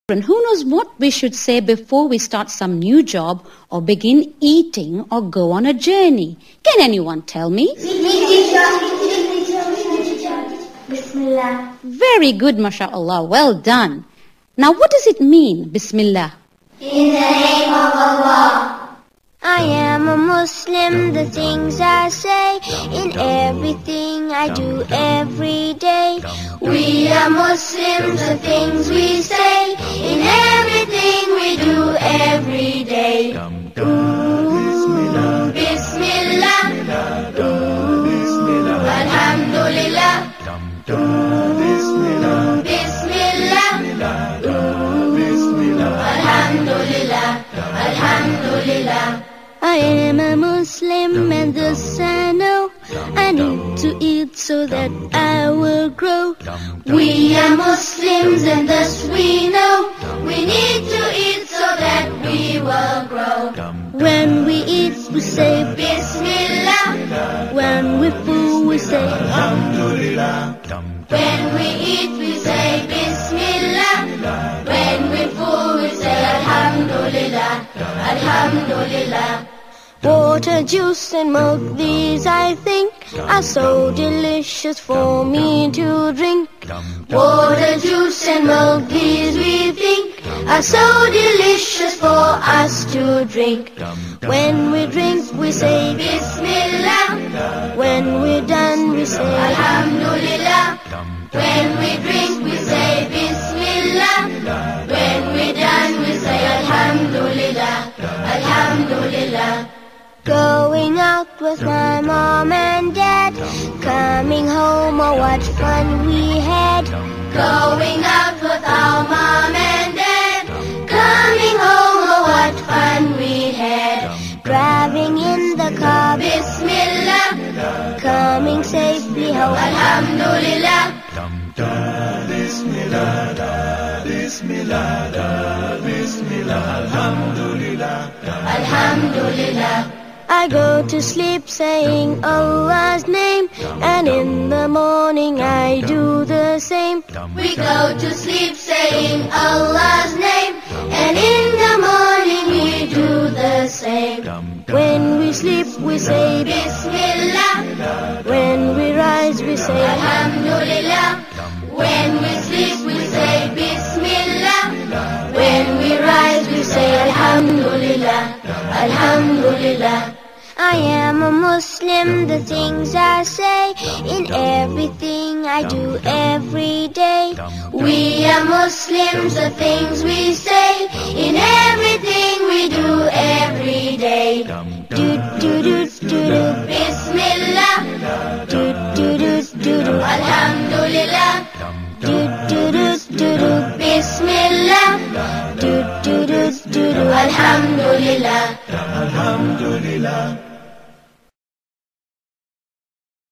Who knows what we should say before we start some new job or begin eating or go on a journey? Can anyone tell me? Bismillah. Very good, mashallah. Well done. Now, what does it mean, Bismillah? In the name of Allah. I am a Muslim, the things I say, in everything I do every day. We are Muslims, the things we say, in everything we do every day. Ooh, Bismillah, ooh, Alhamdulillah, ooh, Bismillah, ooh, Alhamdulillah, Alhamdulillah. I am a Muslim and thus I know I need to eat so that I will grow. We are Muslims and thus we know we need to eat so that we will grow. When we eat we say Bismillah. When we full we say Alhamdulillah. When we eat we say Bismillah. When we full we say Alhamdulillah. Alhamdulillah. Water, juice and milk, these I think are so delicious for me to drink. Water, juice and milk, these we think are so delicious for us to drink. When we drink we say Bismillah. When we're done we say Alhamdulillah. When we drink we say Bismillah. When we're done we say Alhamdulillah. Alhamdulillah. Going out with my mom and dad, coming home, oh what fun we had. Going out with our mom and dad, coming home, oh what fun we had. Driving in the car, Bismillah, coming safely home, Alhamdulillah. Bismillah, Bismillah, Bismillah, Alhamdulillah, Alhamdulillah. I go to sleep saying Allah's name, and in the morning I do the same. We go to sleep saying Allah's name, and in the morning we do the same. When we sleep we say Bismillah. When we rise we say Alhamdulillah. When we sleep we say Bismillah. When we rise we say Alhamdulillah. Alhamdulillah. I am a Muslim, the things I say, in everything I do every day. We are Muslims, the things we say, in everything we do every day. Do do do do do, Bismillah. Do do do do do, Alhamdulillah. Do do do do do, Bismillah. Do do do do do, Alhamdulillah. Alhamdulillah.